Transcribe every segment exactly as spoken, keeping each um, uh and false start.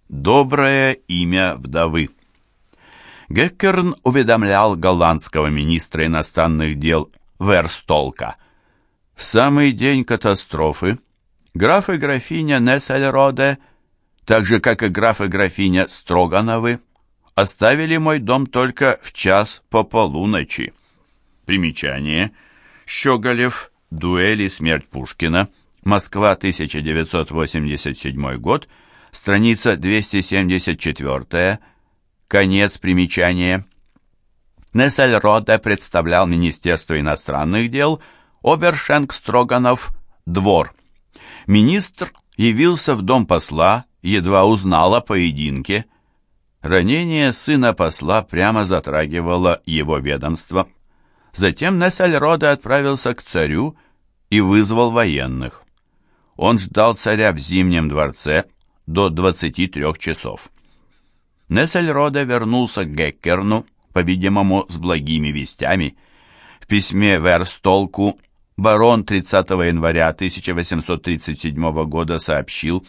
Доброе имя вдовы. Геккерн уведомлял голландского министра иностранных дел Верстолка. В самый день катастрофы граф и графиня Нессельроде, так же, как и граф и графиня Строгановы, оставили мой дом только в час по полуночи. Примечание. Щеголев. Дуэль и смерть Пушкина. Москва, тысяча девятьсот восемьдесят седьмой год. Страница двести семьдесят четыре. Конец примечания. Нессельроде представлял Министерство иностранных дел, обершенк Строганов – двор. Министр явился в дом посла, едва узнал о поединке. Ранение сына посла прямо затрагивало его ведомство. Затем Нессельроде отправился к царю и вызвал военных. Он ждал царя в Зимнем дворце до двадцати трех часов. Нессельроде вернулся к Геккерну, по-видимому, с благими вестями. В письме Верстолку барон тридцатого января тысяча восемьсот тридцать седьмого года сообщил: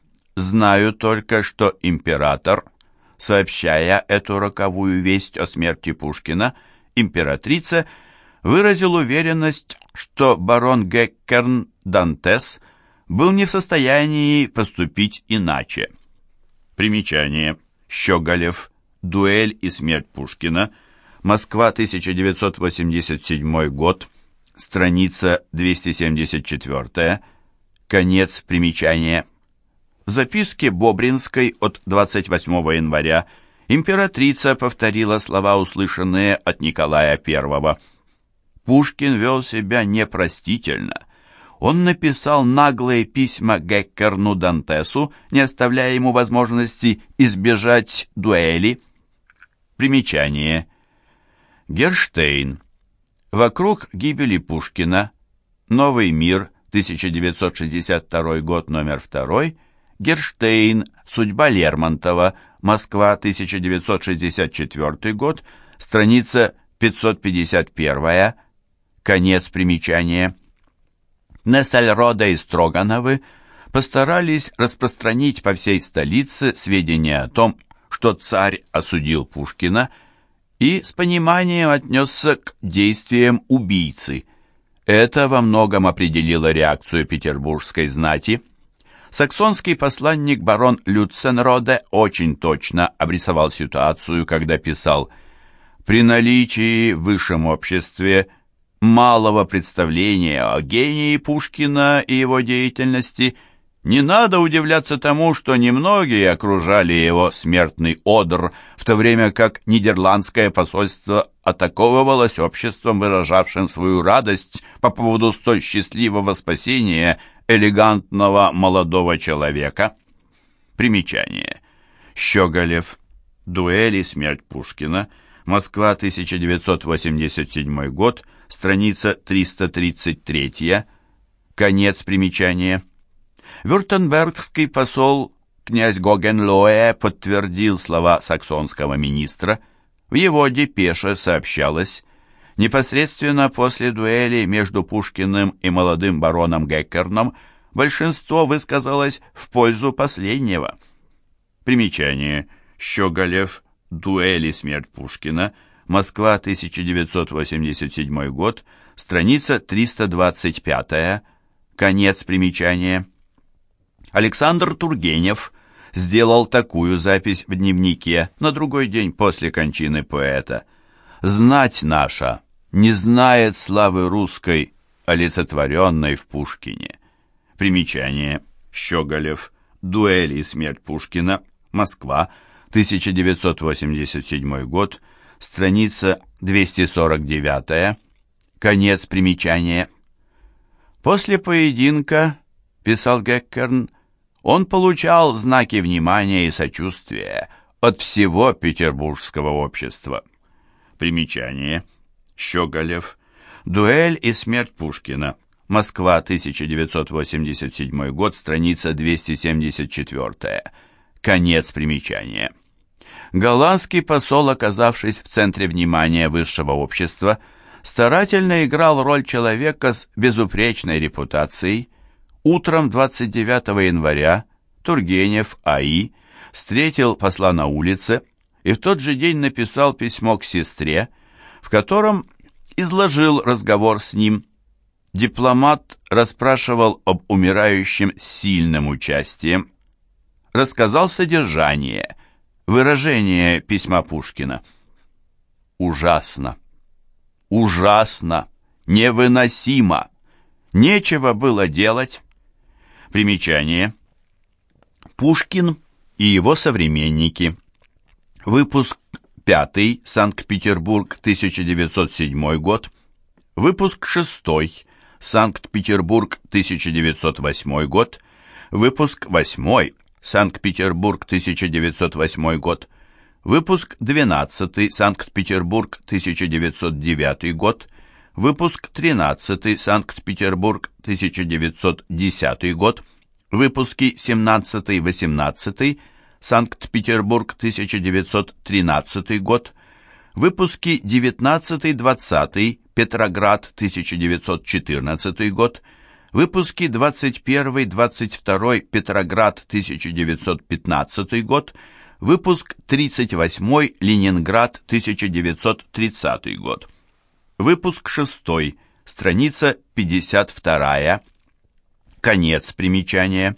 «Знаю только, что император, сообщая эту роковую весть о смерти Пушкина, императрице выразил уверенность, что барон Геккерн Дантес был не в состоянии поступить иначе». Примечание. Щеголев. Дуэль и смерть Пушкина. Москва, тысяча девятьсот восемьдесят седьмой год. Страница двести семьдесят четыре. Конец примечания. В записке Бобринской от двадцать восьмого января императрица повторила слова, услышанные от Николая Первого. Пушкин вел себя непростительно. Он написал наглые письма Геккерну Дантесу, не оставляя ему возможности избежать дуэли. Примечание. Герштейн. Вокруг гибели Пушкина. Новый мир, тысяча девятьсот шестьдесят второй год, номер два. Герштейн. Судьба Лермонтова. Москва, тысяча девятьсот шестьдесят четвёртый год. Страница пятьсот пятьдесят один. Конец примечания. Нессельроде и Строгановы постарались распространить по всей столице сведения о том, что царь осудил Пушкина, и с пониманием отнесся к действиям убийцы. Это во многом определило реакцию петербургской знати. Саксонский посланник барон Люценроде очень точно обрисовал ситуацию, когда писал: «При наличии в высшем обществе малого представления о гении Пушкина и его деятельности не надо удивляться тому, что немногие окружали его смертный одр, в то время как нидерландское посольство атаковывалось обществом, выражавшим свою радость по поводу столь счастливого спасения элегантного молодого человека». Примечание. Щеголев. Дуэль и смерть Пушкина. Москва, тысяча девятьсот восемьдесят седьмой год. Страница триста тридцать три. Конец примечания. Вюртембергский посол князь Гогенлоэ подтвердил слова саксонского министра. В его депеше сообщалось: непосредственно после дуэли между Пушкиным и молодым бароном Геккерном большинство высказалось в пользу последнего. Примечание. Щеголев. Дуэль и смерть Пушкина. Москва, тысяча девятьсот восемьдесят седьмой год. Страница триста двадцать пять. Конец примечания. Александр Тургенев сделал такую запись в дневнике на другой день после кончины поэта: «Знать наша не знает славы русской, олицетворенной в Пушкине». Примечание. Щеголев. Дуэль и смерть Пушкина. Москва, тысяча девятьсот восемьдесят седьмой год. Страница двести сорок девять. Конец примечания. После поединка, писал Геккерн, он получал знаки внимания и сочувствия от всего петербургского общества. Примечание. Щеголев. Дуэль и смерть Пушкина. Москва, тысяча девятьсот восемьдесят седьмой год, страница двести семьдесят четыре. Конец примечания. Голландский посол, оказавшись в центре внимания высшего общества, старательно играл роль человека с безупречной репутацией. Утром двадцать девятого января Тургенев А И встретил посла на улице и в тот же день написал письмо к сестре, в котором изложил разговор с ним. Дипломат расспрашивал об умирающем с сильным участием, рассказал содержание, выражение письма Пушкина. Ужасно, ужасно, невыносимо, нечего было делать. Примечание. Пушкин и его современники. Выпуск пятый, Санкт-Петербург, тысяча девятьсот седьмой год. Выпуск шестой, Санкт-Петербург, тысяча девятьсот восьмой год. Выпуск восьмой, Санкт-Петербург, тысяча девятьсот восьмой год. Выпуск двенадцатый, Санкт-Петербург, тысяча девятьсот девятый год. Выпуск тринадцатый, Санкт-Петербург, тысяча девятьсот десятый год. Выпуски семнадцатый-восемнадцатый, Санкт-Петербург, тысяча девятьсот тринадцатый год. Выпуски девятнадцатый-двадцатый, Петроград, тысяча девятьсот четырнадцатый год. Выпуски двадцать первый двадцать второй, Петроград, тысяча девятьсот пятнадцатый год. Выпуск тридцать восьмой, Ленинград, тысяча девятьсот тридцатый год. Выпуск шестой, страница пятьдесят вторая. Конец примечания.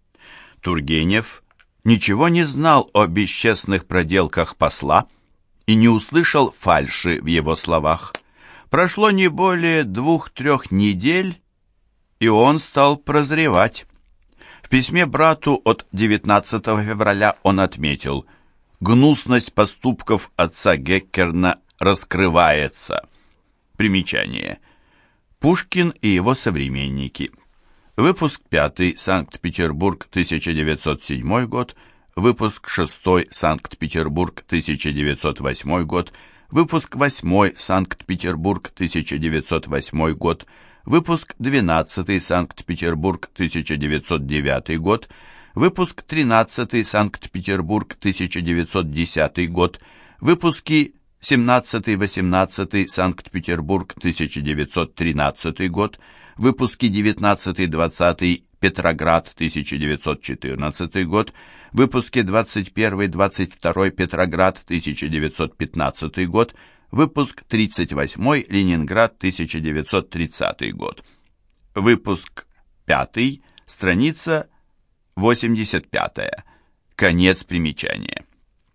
Тургенев ничего не знал о бесчестных проделках посла и не услышал фальши в его словах. Прошло не более двух-трех недель, и он стал прозревать. В письме брату от девятнадцатого февраля он отметил: «Гнусность поступков отца Геккерна раскрывается». Примечание. Пушкин и его современники. Выпуск пятый, Санкт-Петербург, тысяча девятьсот седьмой год. Выпуск шестой, Санкт-Петербург, тысяча девятьсот восьмой год. Выпуск восьмой, Санкт-Петербург, тысяча девятьсот восьмой год. Выпуск двенадцатый, Санкт-Петербург, тысяча девятьсот девятый год. Выпуск тринадцатый, Санкт-Петербург, тысяча девятьсот десятый год. Выпуски семнадцатый-восемнадцатый, Санкт-Петербург, тысяча девятьсот тринадцатый год. Выпуски девятнадцатый-двадцатый, Петроград, тысяча девятьсот четырнадцатый год. Выпуски двадцать первый двадцать второй, Петроград, тысяча девятьсот пятнадцатый год. Выпуск тридцать восьмой, Ленинград, тысяча девятьсот тридцатый год. Выпуск пятый, страница восемьдесят пятая. Конец примечания.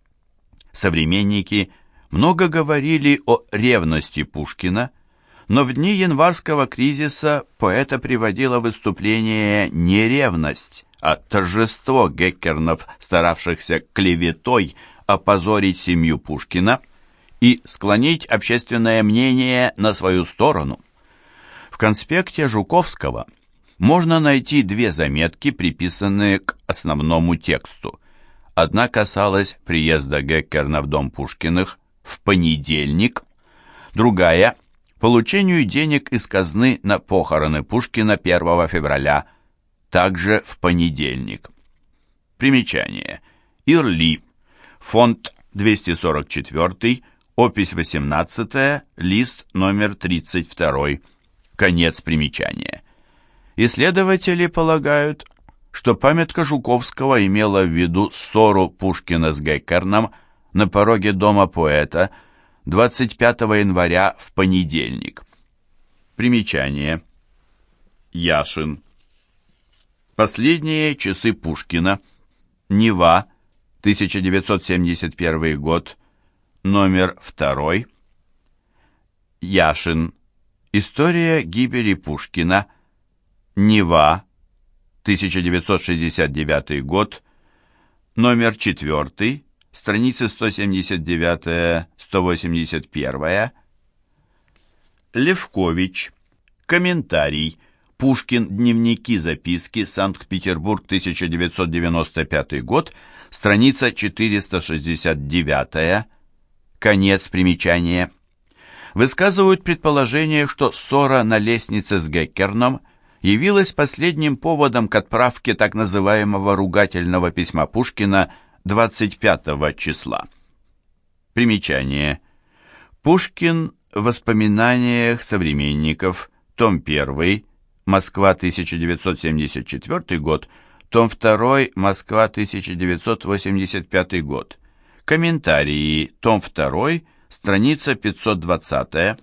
Современники много говорили о ревности Пушкина, но в дни январского кризиса поэта приводило выступление не ревность, а торжество Геккернов, старавшихся клеветой опозорить семью Пушкина и склонить общественное мнение на свою сторону. В конспекте Жуковского можно найти две заметки, приписанные к основному тексту. Одна касалась приезда Геккерна в дом Пушкиных в понедельник, другая – получению денег из казны на похороны Пушкина первого февраля, также в понедельник. Примечание. Ирли. Фонд двести сорок четыре, опись восемнадцатая, лист номер тридцать два. Конец примечания. Исследователи полагают, что памятка Жуковского имела в виду ссору Пушкина с Геккерном на пороге дома поэта двадцать пятого января в понедельник. Примечание. Яшин. Последние часы Пушкина. Нева, тысяча девятьсот семьдесят первый год, номер два. Яшин. История гибели Пушкина. Нева, тысяча девятьсот шестьдесят девятый год, номер четыре, страницы сто семьдесят девять — сто восемьдесят один. Левкович. Комментарий. Пушкин. Дневники, записки. Санкт-Петербург, тысяча девятьсот девяносто пятый год. Страница четыреста шестьдесят девять. Конец примечания. Высказывают предположение, что ссора на лестнице с Геккерном явилась последним поводом к отправке так называемого ругательного письма Пушкина двадцать пятого числа. Примечание. Пушкин в воспоминаниях современников, том один, Москва, тысяча девятьсот семьдесят четвёртый год, Том второй, Москва, тысяча девятьсот восемьдесят пятый год. Комментарии. Том второй, страница пятьсот двадцать.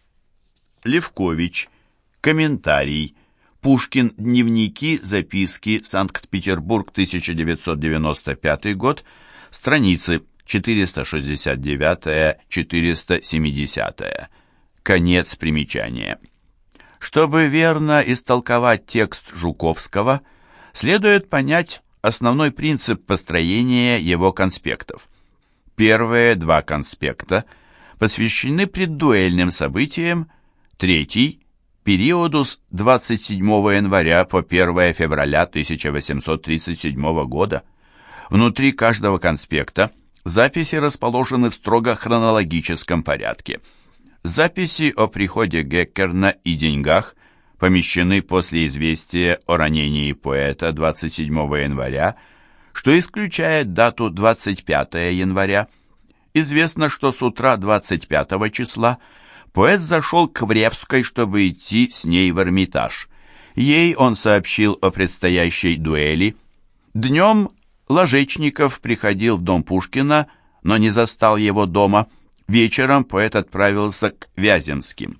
Левкович. Комментарий. Пушкин. Дневники, записки. Санкт-Петербург, тысяча девятьсот девяносто пятый год. Страницы четыреста шестьдесят девять — четыреста семьдесят. Конец примечания. Чтобы верно истолковать текст Жуковского, следует понять основной принцип построения его конспектов. Первые два конспекта посвящены преддуэльным событиям, третий – периоду с двадцать седьмого января по первое февраля тысяча восемьсот тридцать седьмого года. Внутри каждого конспекта записи расположены в строго хронологическом порядке. Записи о приходе Геккерна и деньгах помещены после известия о ранении поэта двадцать седьмого января, что исключает дату двадцать пятого января. Известно, что с утра двадцать пятого числа поэт зашел к Вревской, чтобы идти с ней в Эрмитаж. Ей он сообщил о предстоящей дуэли. Днем Ложечников приходил в дом Пушкина, но не застал его дома. Вечером поэт отправился к Вяземским.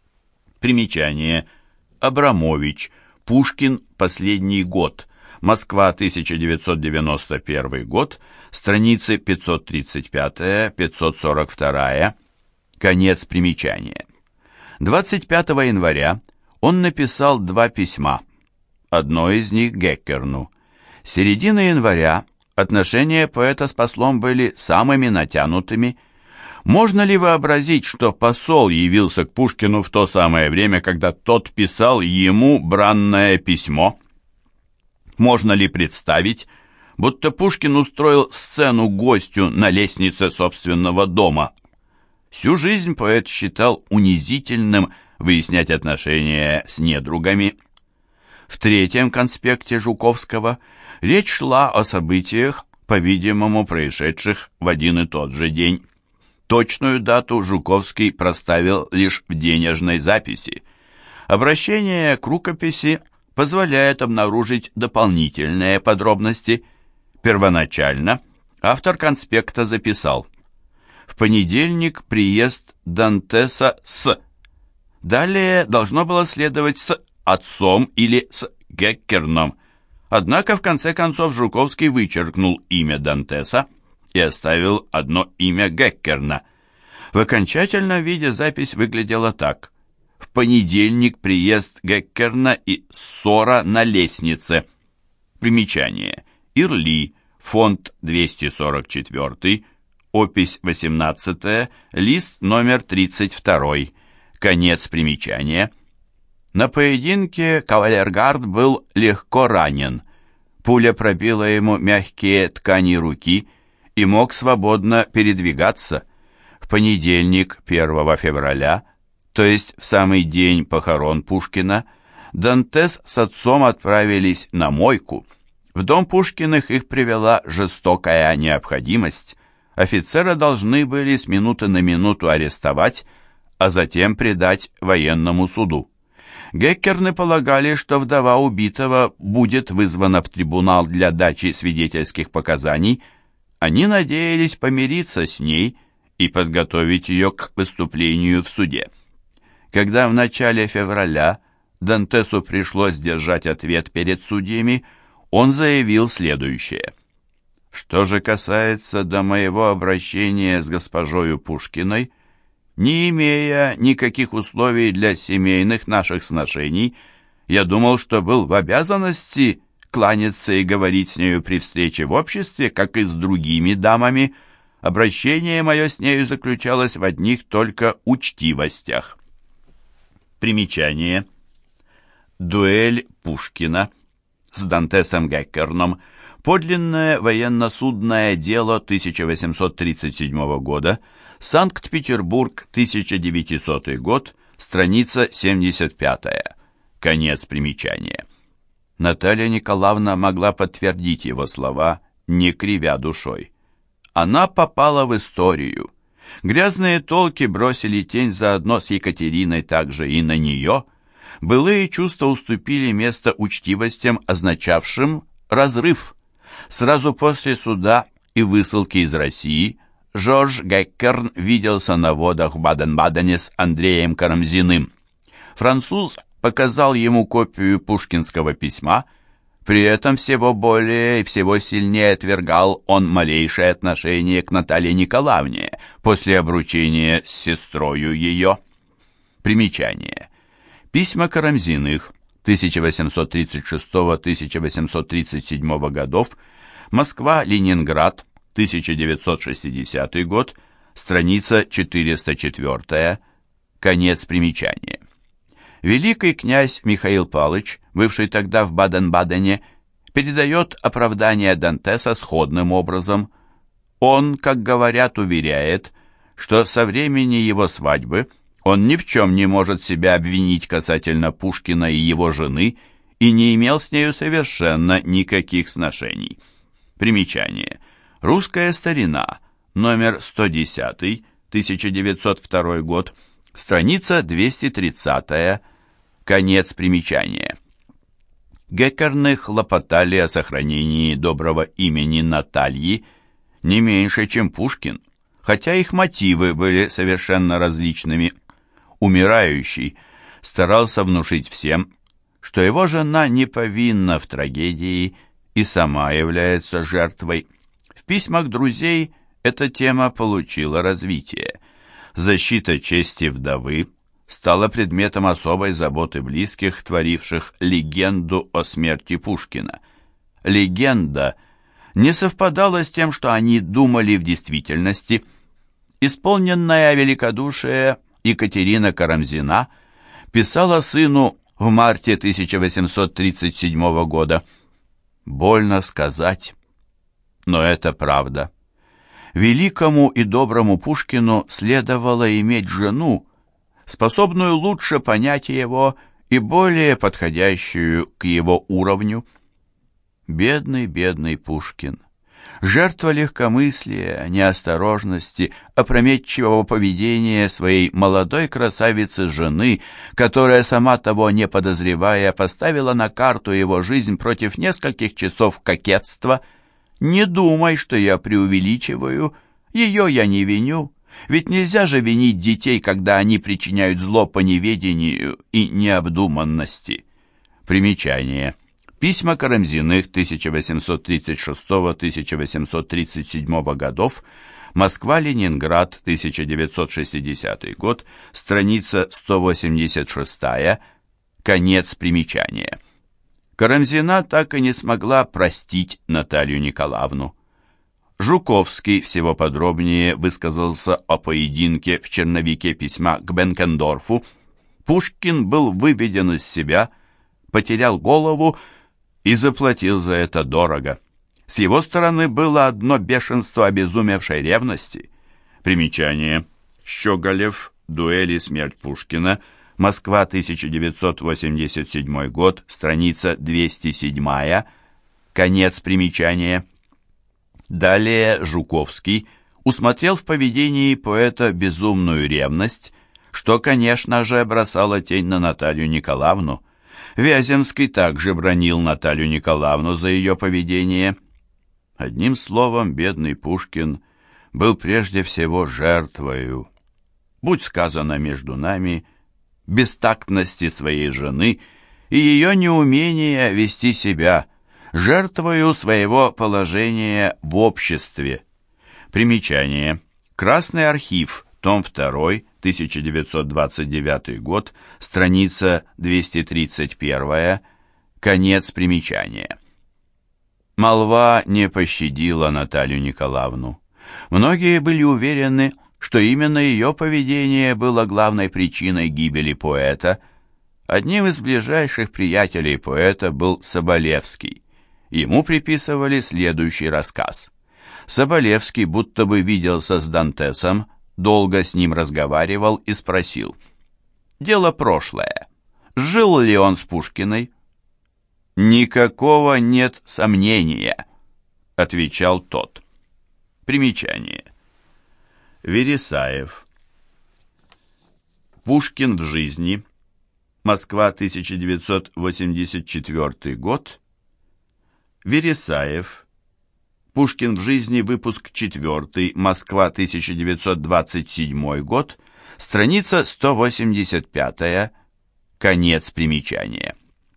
Примечание. Абрамович. Пушкин. Последний год. Москва, тысяча девятьсот девяносто первый год. Страницы пятьсот тридцать пять — пятьсот сорок два. Конец примечания. двадцать пятого января он написал два письма. Одно из них Геккерну. С середины января отношения поэта с послом были самыми натянутыми. Можно ли вообразить, что посол явился к Пушкину в то самое время, когда тот писал ему бранное письмо? Можно ли представить, будто Пушкин устроил сцену гостю на лестнице собственного дома? Всю жизнь поэт считал унизительным выяснять отношения с недругами. В третьем конспекте Жуковского речь шла о событиях, по-видимому, происшедших в один и тот же день. Точную дату Жуковский проставил лишь в денежной записи. Обращение к рукописи позволяет обнаружить дополнительные подробности. Первоначально автор конспекта записал: в понедельник приезд Дантеса с... Далее должно было следовать с отцом или с Геккерном. Однако, в конце концов, Жуковский вычеркнул имя Дантеса и оставил одно имя Геккерна. В окончательном виде запись выглядела так: в понедельник приезд Геккерна и ссора на лестнице. Примечание. Ирли, фонд двести сорок четыре, опись восемнадцатая, лист номер тридцать два. Конец примечания. На поединке кавалергард был легко ранен. Пуля пробила ему мягкие ткани руки и мог свободно передвигаться. В понедельник, первого февраля, то есть в самый день похорон Пушкина, Дантес с отцом отправились на мойку. В дом Пушкиных их привела жестокая необходимость. Офицера должны были с минуты на минуту арестовать, а затем предать военному суду. Геккерны полагали, что вдова убитого будет вызвана в трибунал для дачи свидетельских показаний. Они надеялись помириться с ней и подготовить ее к выступлению в суде. Когда в начале февраля Дантесу пришлось держать ответ перед судьями, он заявил следующее: «Что же касается до моего обращения с госпожою Пушкиной, не имея никаких условий для семейных наших сношений, я думал, что был в обязанности кланяться и говорить с нею при встрече в обществе, как и с другими дамами. Обращение мое с нею заключалось в одних только учтивостях». Примечание. Дуэль Пушкина с Дантесом Геккерном. Подлинное военно-судное дело тысяча восемьсот тридцать седьмого года. Санкт-Петербург, тысяча девятисотый год, страница семьдесят пятая. Конец примечания. Наталья Николаевна могла подтвердить его слова, не кривя душой. Она попала в историю. Грязные толки бросили тень заодно с Екатериной также и на нее. Былые чувства уступили место учтивостям, означавшим разрыв. Сразу после суда и высылки из России Жорж Геккерн виделся на водах в Баден-Бадене с Андреем Карамзиным. Француз показал ему копию пушкинского письма, при этом всего более и всего сильнее отвергал он малейшее отношение к Наталье Николаевне после обручения с сестрою ее. Примечание. Письма Карамзиных тысяча восемьсот тридцать шестого — тысяча восемьсот тридцать седьмого годов, Москва-Ленинград, тысяча девятьсот шестидесятый год, страница четыреста четыре, конец примечания. Великий князь Михаил Палыч, бывший тогда в Баден-Бадене, передает оправдание Дантеса сходным образом. Он, как говорят, уверяет, что со времени его свадьбы он ни в чем не может себя обвинить касательно Пушкина и его жены и не имел с нею совершенно никаких сношений. Примечание. Русская старина, номер сто десять, тысяча девятьсот второй год, страница двести тридцать, конец примечания. Геккерны хлопотали о сохранении доброго имени Натальи не меньше, чем Пушкин, хотя их мотивы были совершенно различными. Умирающий старался внушить всем, что его жена не повинна в трагедии и сама является жертвой. В письмах друзей эта тема получила развитие. Защита чести вдовы стала предметом особой заботы близких, творивших легенду о смерти Пушкина. Легенда не совпадала с тем, что они думали в действительности. Исполненная великодушия Екатерина Карамзина писала сыну в марте тысяча восемьсот тридцать седьмого года: «Больно сказать, но это правда. Великому и доброму Пушкину следовало иметь жену, способную лучше понять его и более подходящую к его уровню». Бедный, бедный Пушкин. Жертва легкомыслия, неосторожности, опрометчивого поведения своей молодой красавицы-жены, которая, сама того не подозревая, поставила на карту его жизнь против нескольких часов кокетства. Не думай, что я преувеличиваю, ее я не виню, ведь нельзя же винить детей, когда они причиняют зло по неведению и необдуманности. Примечание. Письма Карамзиных тысяча восемьсот тридцать шестого — тысяча восемьсот тридцать седьмого годов, Москва-Ленинград, тысяча девятьсот шестидесятый год, страница сто восемьдесят шесть, конец примечания. Карамзина так и не смогла простить Наталью Николаевну. Жуковский всего подробнее высказался о поединке в черновике письма к Бенкендорфу. Пушкин был выведен из себя, потерял голову и заплатил за это дорого. С его стороны было одно бешенство обезумевшей ревности. Примечание. Щеголев. Дуэль и смерть Пушкина. Москва, тысяча девятьсот восемьдесят седьмой год. Страница двести семь. Конец примечания. Далее Жуковский усмотрел в поведении поэта безумную ревность, что, конечно же, бросало тень на Наталью Николаевну. Вяземский также бранил Наталью Николаевну за ее поведение. Одним словом, бедный Пушкин был прежде всего жертвою, будь сказано между нами, бестактности своей жены и ее неумения вести себя, жертвою своего положения в обществе. Примечание. Красный архив, том два, тысяча девятьсот двадцать девятый год, страница двести тридцать один, конец примечания. Молва не пощадила Наталью Николаевну. Многие были уверены, что именно ее поведение было главной причиной гибели поэта. Одним из ближайших приятелей поэта был Соболевский. Ему приписывали следующий рассказ. Соболевский будто бы виделся с Дантесом, долго с ним разговаривал и спросил: «Дело прошлое. Жил ли он с Пушкиной?» «Никакого нет сомнения», — отвечал тот. Примечание. Вересаев. Пушкин в жизни. Москва, тысяча девятьсот восемьдесят четвёртый год. Вересаев. Пушкин в жизни, выпуск четвертый, Москва, тысяча девятьсот двадцать седьмой год, страница сто восемьдесят пятая, конец примечания.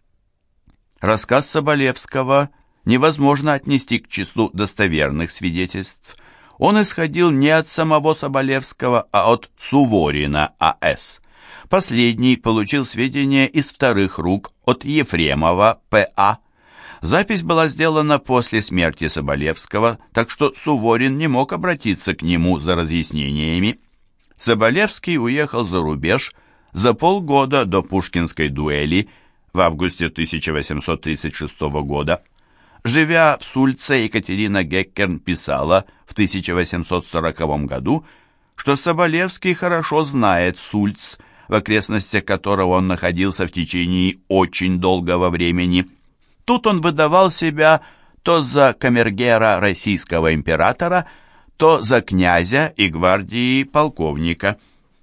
Рассказ Соболевского невозможно отнести к числу достоверных свидетельств. Он исходил не от самого Соболевского, а от Суворина А С. Последний получил сведения из вторых рук от Ефремова П А. Запись была сделана после смерти Соболевского, так что Суворин не мог обратиться к нему за разъяснениями. Соболевский уехал за рубеж за полгода до пушкинской дуэли в августе тысяча восемьсот тридцать шестого года. Живя в Сульце, Екатерина Геккерн писала в тысяча восемьсот сороковом году, что Соболевский хорошо знает Сульц, в окрестностях которого он находился в течение очень долгого времени. Тут он выдавал себя то за камергера российского императора, то за князя и гвардии полковника.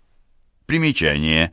Примечание.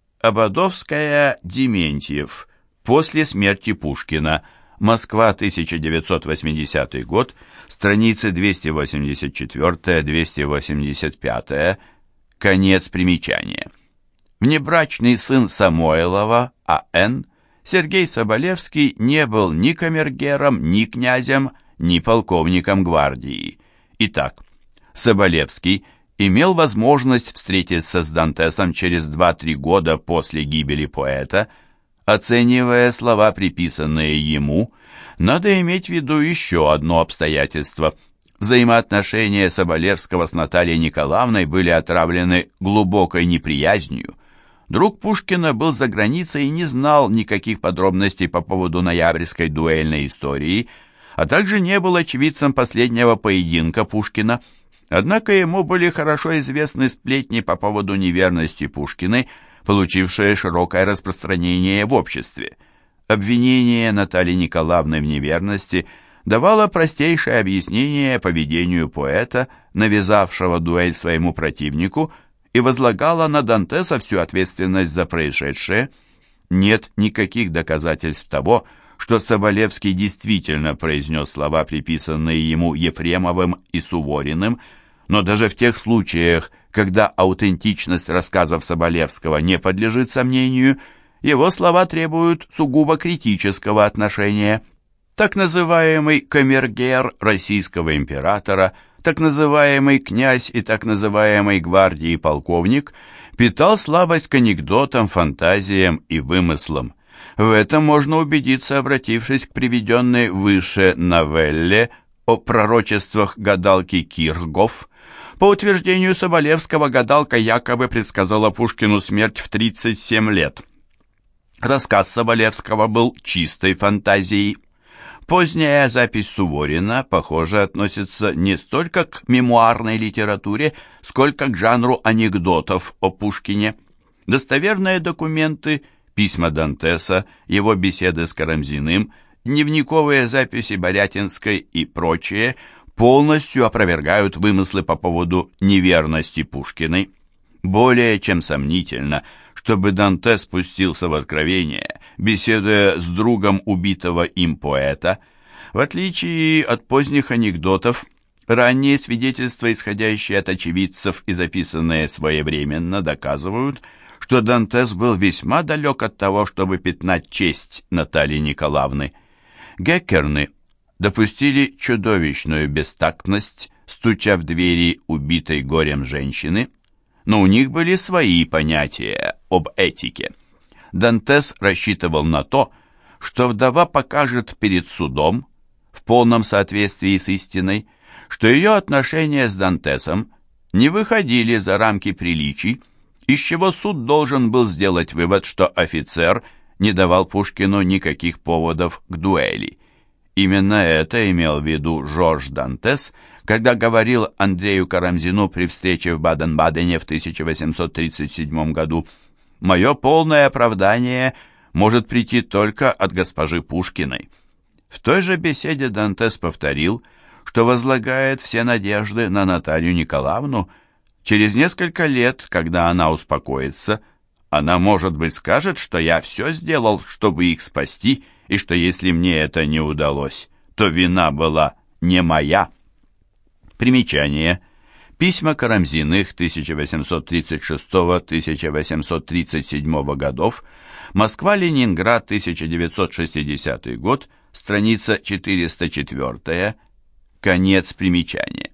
Ободовская, Дементьев. После смерти Пушкина. Москва, тысяча девятьсот восьмидесятый год. Страницы двести восемьдесят четыре - двести восемьдесят пять. Конец примечания. Внебрачный сын Самойлова, А Н, Сергей Соболевский не был ни камергером, ни князем, ни полковником гвардии. Итак, Соболевский имел возможность встретиться с Дантесом через два-три года после гибели поэта. Оценивая слова, приписанные ему, надо иметь в виду еще одно обстоятельство. Взаимоотношения Соболевского с Натальей Николаевной были отравлены глубокой неприязнью. Друг Пушкина был за границей и не знал никаких подробностей по поводу ноябрьской дуэльной истории, а также не был очевидцем последнего поединка Пушкина. Однако ему были хорошо известны сплетни по поводу неверности Пушкиной, получившие широкое распространение в обществе. Обвинение Натальи Николаевны в неверности давало простейшее объяснение поведению поэта, навязавшего дуэль своему противнику, и возлагала на Дантеса всю ответственность за происшедшее. Нет никаких доказательств того, что Соболевский действительно произнес слова, приписанные ему Ефремовым и Сувориным, но даже в тех случаях, когда аутентичность рассказов Соболевского не подлежит сомнению, его слова требуют сугубо критического отношения. Так называемый камергер российского императора, так называемый князь и так называемый гвардии полковник питал слабость к анекдотам, фантазиям и вымыслам. В этом можно убедиться, обратившись к приведенной выше новелле о пророчествах гадалки Киргоф. По утверждению Соболевского, гадалка якобы предсказала Пушкину смерть в тридцать семь лет. Рассказ Соболевского был чистой фантазией. Поздняя запись Суворина, похоже, относится не столько к мемуарной литературе, сколько к жанру анекдотов о Пушкине. Достоверные документы, письма Дантеса, его беседы с Карамзиным, дневниковые записи Борятинской и прочее полностью опровергают вымыслы по поводу неверности Пушкиной. Более чем сомнительно, чтобы Дантес спустился в откровение, беседуя с другом убитого им поэта. В отличие от поздних анекдотов, ранние свидетельства, исходящие от очевидцев и записанные своевременно, доказывают, что Дантес был весьма далек от того, чтобы пятнать честь Натальи Николаевны. Геккерны допустили чудовищную бестактность, стуча в двери убитой горем женщины, но у них были свои понятия об этике. Дантес рассчитывал на то, что вдова покажет перед судом, в полном соответствии с истиной, что ее отношения с Дантесом не выходили за рамки приличий, из чего суд должен был сделать вывод, что офицер не давал Пушкину никаких поводов к дуэли. Именно это имел в виду Жорж Дантес, когда говорил Андрею Карамзину при встрече в Баден-Бадене в тысяча восемьсот тридцать седьмом году: «Мое полное оправдание может прийти только от госпожи Пушкиной». В той же беседе Дантес повторил, что возлагает все надежды на Наталью Николаевну. Через несколько лет, когда она успокоится, она, может быть, скажет, что я все сделал, чтобы их спасти, и что если мне это не удалось, то вина была не моя. Примечание. Письма Карамзиных тысяча восемьсот тридцать шестого — тысяча восемьсот тридцать седьмого годов, Москва-Ленинград, тысяча девятьсот шестидесятый год, страница четыреста четыре, конец примечания.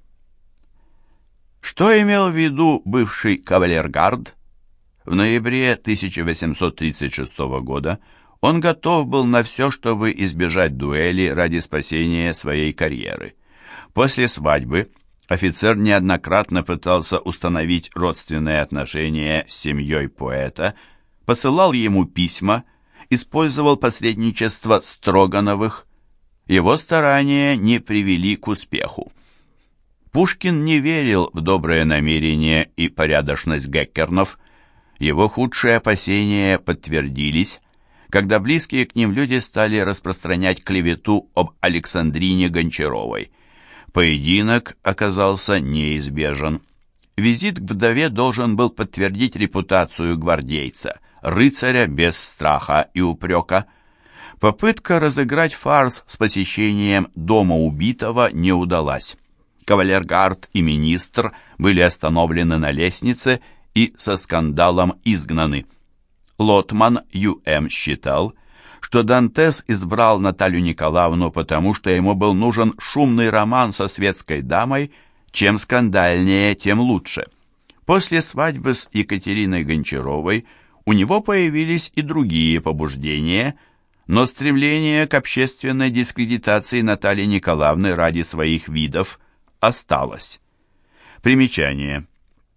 Что имел в виду бывший кавалергард? В ноябре тысяча восемьсот тридцать шестого года он готов был на все, чтобы избежать дуэли ради спасения своей карьеры. После свадьбы офицер неоднократно пытался установить родственные отношения с семьей поэта, посылал ему письма, использовал посредничество Строгановых. Его старания не привели к успеху. Пушкин не верил в добрые намерения и порядочность Геккернов. Его худшие опасения подтвердились, когда близкие к ним люди стали распространять клевету об Александрине Гончаровой. Поединок оказался неизбежен. Визит к вдове должен был подтвердить репутацию гвардейца, рыцаря без страха и упрека. Попытка разыграть фарс с посещением дома убитого не удалась. Кавалергард и министр были остановлены на лестнице и со скандалом изгнаны. Лотман Ю М считал, что Дантес избрал Наталью Николаевну, потому что ему был нужен шумный роман со светской дамой, чем скандальнее, тем лучше. После свадьбы с Екатериной Гончаровой у него появились и другие побуждения, но стремление к общественной дискредитации Натальи Николаевны ради своих видов осталось. Примечание.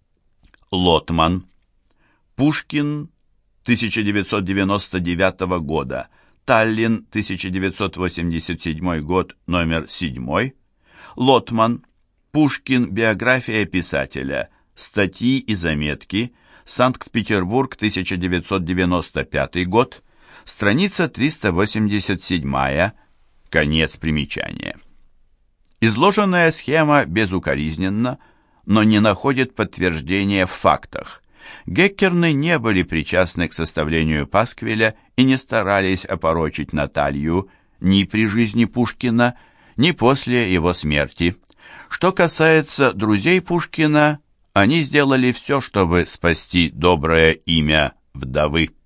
Лотман. Пушкин, тысяча девятьсот девяносто девятого года. Таллин, тысяча девятьсот восемьдесят седьмой год, номер семь. Лотман. Пушкин. Биография писателя. Статьи и заметки. Санкт-Петербург, тысяча девятьсот девяносто пятый год. Страница триста восемьдесят семь. Конец примечания. Изложенная схема безукоризненна, но не находит подтверждения в фактах. Геккерны не были причастны к составлению пасквиля и не старались опорочить Наталью ни при жизни Пушкина, ни после его смерти. Что касается друзей Пушкина, они сделали все, чтобы спасти доброе имя вдовы.